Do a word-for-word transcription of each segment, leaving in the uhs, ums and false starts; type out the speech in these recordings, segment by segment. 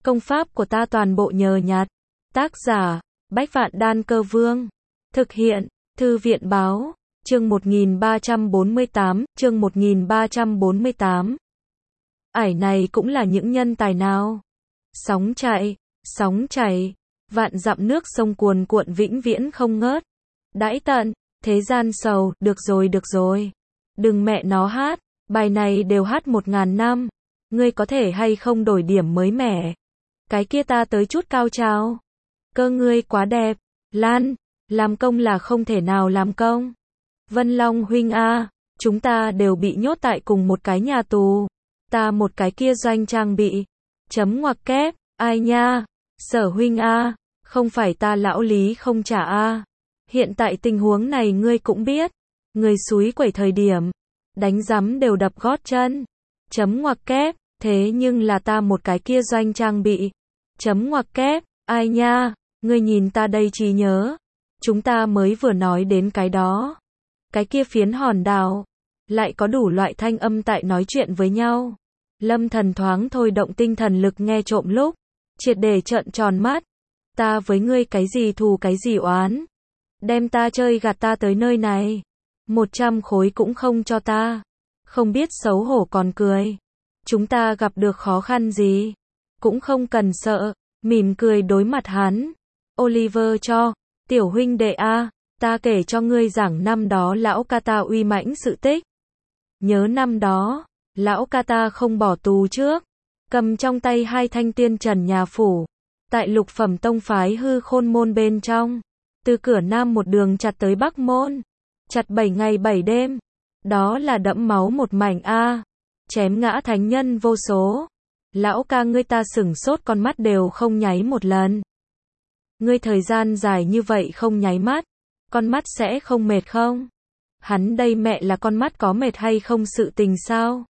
Công pháp của ta toàn bộ nhờ nhặt. Tác giả, Bách Vạn Đan Cơ Vương. Thực hiện, Thư viện Báo. Chương một nghìn ba trăm bốn mươi tám, chương một nghìn ba trăm bốn mươi tám. Ải này cũng là những nhân tài nào? Sóng chạy, sóng chảy, vạn dặm nước sông cuồn cuộn vĩnh viễn không ngớt. Đãi tận, thế gian sầu, được rồi được rồi. Đừng mẹ nó hát, bài này đều hát một ngàn năm. Ngươi có thể hay không đổi điểm mới mẻ? Cái kia ta tới chút cao trào. Cơ ngươi quá đẹp, Lan, làm công là không thể nào làm công. Vân Long huynh a, chúng ta đều bị nhốt tại cùng một cái nhà tù. Ta một cái kia doanh trang bị. Chấm ngoặc kép, ai nha? Sở huynh a, không phải ta lão lý không trả a. Hiện tại tình huống này ngươi cũng biết. Người xúi quẩy thời điểm, đánh rắm đều đập gót chân. Chấm ngoặc kép, thế nhưng là ta một cái kia doanh trang bị. Chấm ngoặc kép, ai nha? Ngươi nhìn ta đây trí nhớ. Chúng ta mới vừa nói đến cái đó. Cái kia phiến hòn đảo, lại có đủ loại thanh âm tại nói chuyện với nhau. Lâm Thần thoáng thôi động tinh thần lực nghe trộm lúc, triệt để trợn tròn mắt. Ta với ngươi cái gì thù cái gì oán? Đem ta chơi gạt ta tới nơi này. Một trăm khối cũng không cho ta. Không biết xấu hổ còn cười. Chúng ta gặp được khó khăn gì? Cũng không cần sợ. Mỉm cười đối mặt hắn. Oliver cho, tiểu huynh đệ a, ta kể cho ngươi giảng năm đó lão ca ta uy mãnh sự tích. Nhớ năm đó, lão ca ta không bỏ tù trước, cầm trong tay hai thanh tiên trần nhà phủ, tại lục phẩm tông phái hư khôn môn bên trong, từ cửa nam một đường chặt tới bắc môn, chặt bảy ngày bảy đêm, đó là đẫm máu một mảnh a, chém ngã thánh nhân vô số. Lão ca ngươi ta sửng sốt con mắt đều không nháy một lần. Ngươi thời gian dài như vậy không nháy mắt, con mắt sẽ không mệt không? Hắn đây mẹ là con mắt có mệt hay không sự tình sao?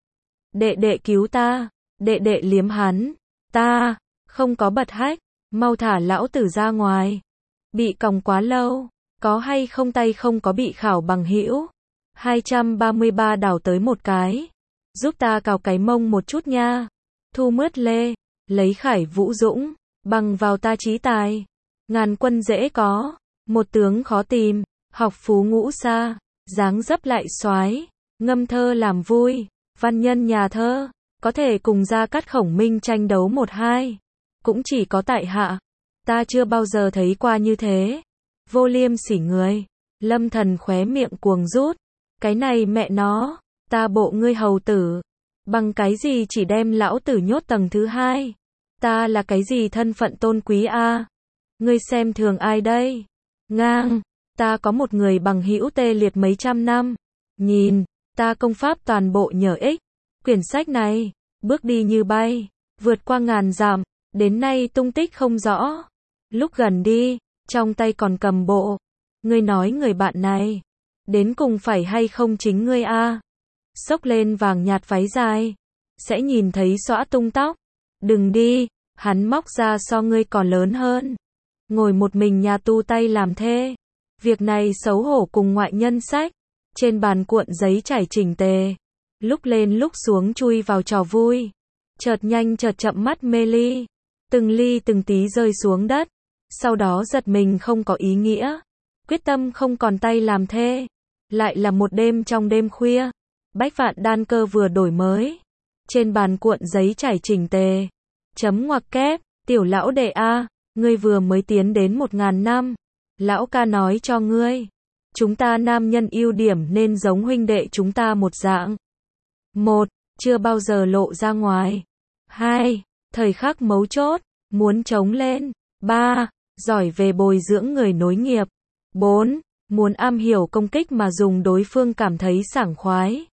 Đệ đệ cứu ta, đệ đệ liếm hắn, ta, không có bật hách, mau thả lão tử ra ngoài. Bị còng quá lâu, có hay không tay không có bị khảo bằng hữu. hai trăm ba mươi ba đảo tới một cái, giúp ta cào cái mông một chút nha. Thu mướt lê, lấy khải vũ dũng, bằng vào ta trí tài. Ngàn quân dễ có, một tướng khó tìm, học phú ngũ xa, dáng dấp lại soái, ngâm thơ làm vui, văn nhân nhà thơ, có thể cùng Gia Cát Khổng Minh tranh đấu một hai. Cũng chỉ có tại hạ, ta chưa bao giờ thấy qua như thế. Vô liêm sỉ người, Lâm Thần khóe miệng cuồng rút, cái này mẹ nó, ta bộ ngươi hầu tử. Bằng cái gì chỉ đem lão tử nhốt tầng thứ hai? Ta là cái gì thân phận tôn quý a? À? Ngươi xem thường ai đây? Ngang, ta có một người bằng hữu tê liệt mấy trăm năm. Nhìn, ta công pháp toàn bộ nhờ ích. Quyển sách này, bước đi như bay, vượt qua ngàn dặm, đến nay tung tích không rõ. Lúc gần đi, trong tay còn cầm bộ. Ngươi nói người bạn này, đến cùng phải hay không chính ngươi a? À? Xốc lên vàng nhạt váy dài, sẽ nhìn thấy xõa tung tóc. Đừng đi, hắn móc ra so ngươi còn lớn hơn. Ngồi một mình nhà tu tay làm thê. Việc này xấu hổ cùng ngoại nhân sách. Trên bàn cuộn giấy trải chỉnh tề. Lúc lên lúc xuống chui vào trò vui. Chợt nhanh chợt chậm mắt mê ly. Từng ly từng tí rơi xuống đất. Sau đó giật mình không có ý nghĩa. Quyết tâm không còn tay làm thê. Lại là một đêm trong đêm khuya. Bách Vạn Đan Cơ vừa đổi mới. Trên bàn cuộn giấy trải chỉnh tề. Chấm ngoặc kép, tiểu lão đệ a, ngươi vừa mới tiến đến một ngàn năm. Lão ca nói cho ngươi. Chúng ta nam nhân ưu điểm nên giống huynh đệ chúng ta một dạng. Một, chưa bao giờ lộ ra ngoài. Hai, thời khắc mấu chốt, muốn chống lên. Ba, giỏi về bồi dưỡng người nối nghiệp. Bốn, muốn am hiểu công kích mà dùng đối phương cảm thấy sảng khoái.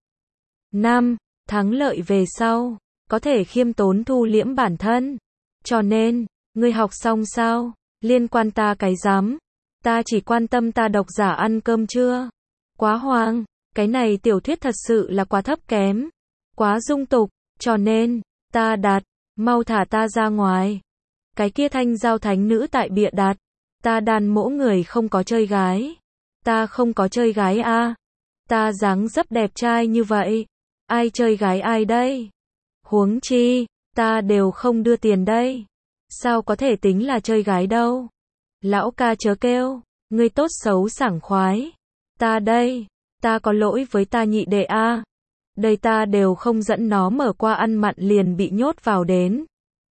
Năm, thắng lợi về sau, có thể khiêm tốn thu liễm bản thân. Cho nên, ngươi học xong sao? Liên quan ta cái rắm. Ta chỉ quan tâm ta độc giả ăn cơm chưa? Quá hoang, cái này tiểu thuyết thật sự là quá thấp kém. Quá dung tục, cho nên, ta đặt, mau thả ta ra ngoài. Cái kia thanh giao thánh nữ tại bịa đặt. Ta đàn mỗ người không có chơi gái. Ta không có chơi gái a. À. Ta dáng dấp đẹp trai như vậy. Ai chơi gái ai đây? Huống chi, Ta đều không đưa tiền đây. Sao có thể tính là chơi gái đâu. Lão ca chớ kêu, ngươi tốt xấu sảng khoái. Ta đây, ta có lỗi với ta nhị đệ a. Đây ta đều không dẫn nó mở qua ăn mặn liền bị nhốt vào đến.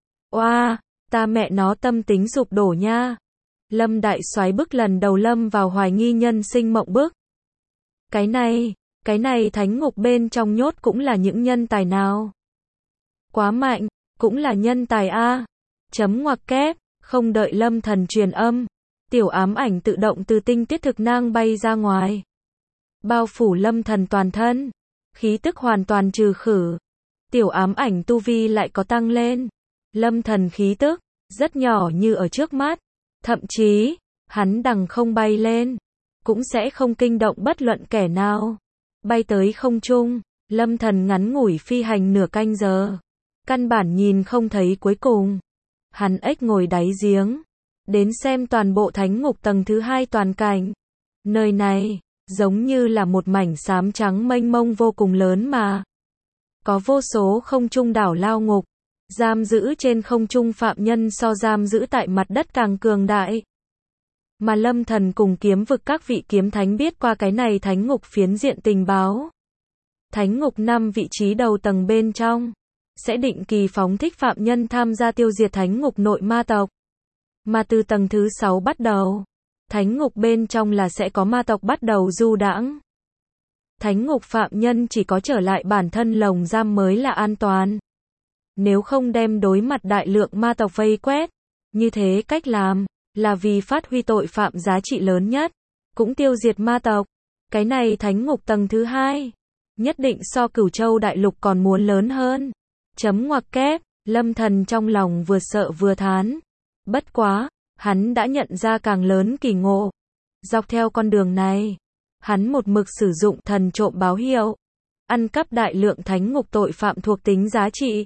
Oa, ta mẹ nó tâm tính sụp đổ nha. Lâm đại soái bức lần đầu lâm vào hoài nghi nhân sinh mộng bức. Cái này, cái này thánh ngục bên trong nhốt cũng là những nhân tài nào? Quá mạnh, cũng là nhân tài a. Chấm ngoặc kép, không đợi Lâm Thần truyền âm, tiểu ám ảnh tự động từ tinh tiết thực nang bay ra ngoài. Bao phủ Lâm Thần toàn thân, khí tức hoàn toàn trừ khử. Tiểu ám ảnh tu vi lại có tăng lên. Lâm Thần khí tức, rất nhỏ như ở trước mắt. Thậm chí, hắn đằng không bay lên, cũng sẽ không kinh động bất luận kẻ nào. Bay tới không trung, Lâm Thần ngắn ngủi phi hành nửa canh giờ. Căn bản nhìn không thấy cuối cùng. Hắn ếch ngồi đáy giếng, đến xem toàn bộ thánh ngục tầng thứ hai toàn cảnh. Nơi này, giống như là một mảnh xám trắng mênh mông vô cùng lớn mà. Có vô số không trung đảo lao ngục, giam giữ trên không trung phạm nhân so giam giữ tại mặt đất càng cường đại. Mà Lâm Thần cùng kiếm vực các vị kiếm thánh biết qua cái này thánh ngục phiến diện tình báo. Thánh ngục năm vị trí đầu tầng bên trong, sẽ định kỳ phóng thích phạm nhân tham gia tiêu diệt thánh ngục nội ma tộc. Mà từ tầng thứ sáu bắt đầu, thánh ngục bên trong là sẽ có ma tộc bắt đầu du đãng. Thánh ngục phạm nhân chỉ có trở lại bản thân lồng giam mới là an toàn. Nếu không đem đối mặt đại lượng ma tộc vây quét. Như thế cách làm, là vì phát huy tội phạm giá trị lớn nhất, cũng tiêu diệt ma tộc. Cái này thánh ngục tầng thứ hai, nhất định so Cửu Châu đại lục còn muốn lớn hơn. Chấm ngoặc kép, Lâm Thần trong lòng vừa sợ vừa thán. Bất quá, hắn đã nhận ra càng lớn kỳ ngộ. Dọc theo con đường này, hắn một mực sử dụng thần trộm báo hiệu, ăn cắp đại lượng thánh ngục tội phạm thuộc tính giá trị.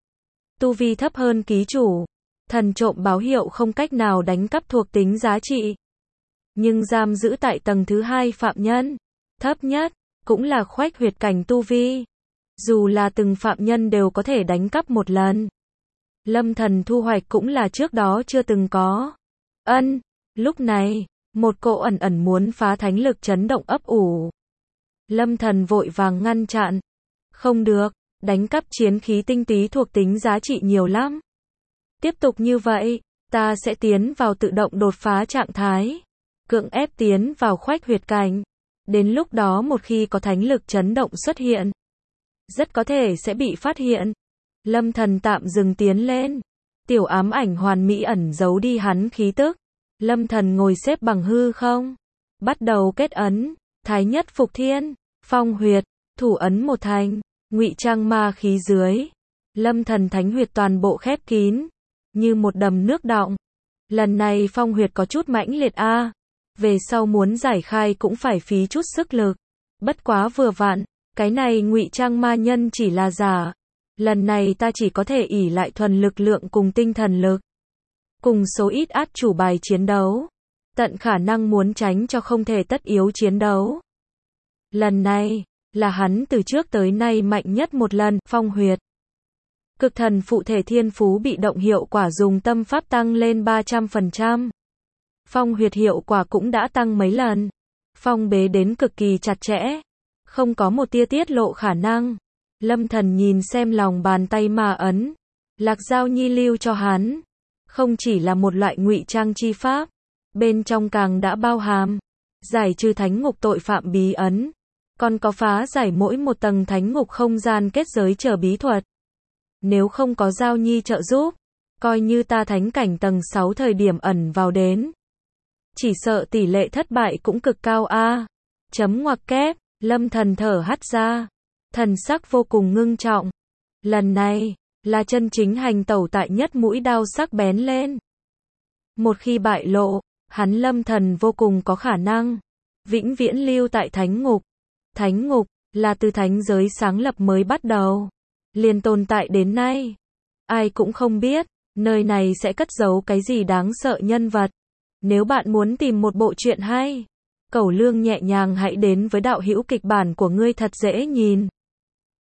Tu vi thấp hơn ký chủ, thần trộm báo hiệu không cách nào đánh cắp thuộc tính giá trị. Nhưng giam giữ tại tầng thứ hai phạm nhân, thấp nhất, cũng là khoách huyệt cảnh tu vi. Dù là từng phạm nhân đều có thể đánh cắp một lần. Lâm Thần thu hoạch cũng là trước đó chưa từng có. Ân, lúc này, một cỗ ẩn ẩn muốn phá thánh lực chấn động ấp ủ. Lâm Thần vội vàng ngăn chặn. Không được, đánh cắp chiến khí tinh túy thuộc tính giá trị nhiều lắm. Tiếp tục như vậy, ta sẽ tiến vào tự động đột phá trạng thái. Cưỡng ép tiến vào khoách huyệt cảnh. Đến lúc đó một khi có thánh lực chấn động xuất hiện, rất có thể sẽ bị phát hiện. Lâm Thần tạm dừng tiến lên. Tiểu ám ảnh hoàn mỹ ẩn giấu đi hắn khí tức. Lâm Thần ngồi xếp bằng hư không. Bắt đầu kết ấn. Thái nhất phục thiên. Phong huyệt. Thủ ấn một thành. Ngụy trang ma khí dưới. Lâm Thần thánh huyệt toàn bộ khép kín. Như một đầm nước đọng. Lần này phong huyệt có chút mãnh liệt a. À. Về sau muốn giải khai cũng phải phí chút sức lực. Bất quá vừa vặn. Cái này ngụy trang ma nhân chỉ là giả. Lần này ta chỉ có thể ỷ lại thuần lực lượng cùng tinh thần lực. Cùng số ít át chủ bài chiến đấu. Tận khả năng muốn tránh cho không thể tất yếu chiến đấu. Lần này, là hắn từ trước tới nay mạnh nhất một lần, phong huyệt. Cực thần phụ thể thiên phú bị động hiệu quả dùng tâm pháp tăng lên ba trăm phần trăm. Phong huyệt hiệu quả cũng đã tăng mấy lần. Phong bế đến cực kỳ chặt chẽ. Không có một tia tiết lộ khả năng. Lâm Thần nhìn xem lòng bàn tay mà ấn. Lạc Giao Nhi lưu cho hắn. Không chỉ là một loại ngụy trang chi pháp. Bên trong càng đã bao hàm. Giải trừ thánh ngục tội phạm bí ấn. Còn có phá giải mỗi một tầng thánh ngục không gian kết giới chờ bí thuật. Nếu không có Giao Nhi trợ giúp. Coi như ta thánh cảnh tầng sáu thời điểm ẩn vào đến. Chỉ sợ tỷ lệ thất bại cũng cực cao a. À. Chấm ngoặc kép. Lâm Thần thở hắt ra. Thần sắc vô cùng ngưng trọng. Lần này, là chân chính hành tẩu tại nhất mũi đao sắc bén lên. Một khi bại lộ, hắn Lâm Thần vô cùng có khả năng vĩnh viễn lưu tại thánh ngục. Thánh ngục, là từ thánh giới sáng lập mới bắt đầu. Liền tồn tại đến nay. Ai cũng không biết, nơi này sẽ cất giấu cái gì đáng sợ nhân vật. Nếu bạn muốn tìm một bộ truyện hay, Cẩu Lương nhẹ nhàng hãy đến với đạo hữu kịch bản của ngươi thật dễ nhìn.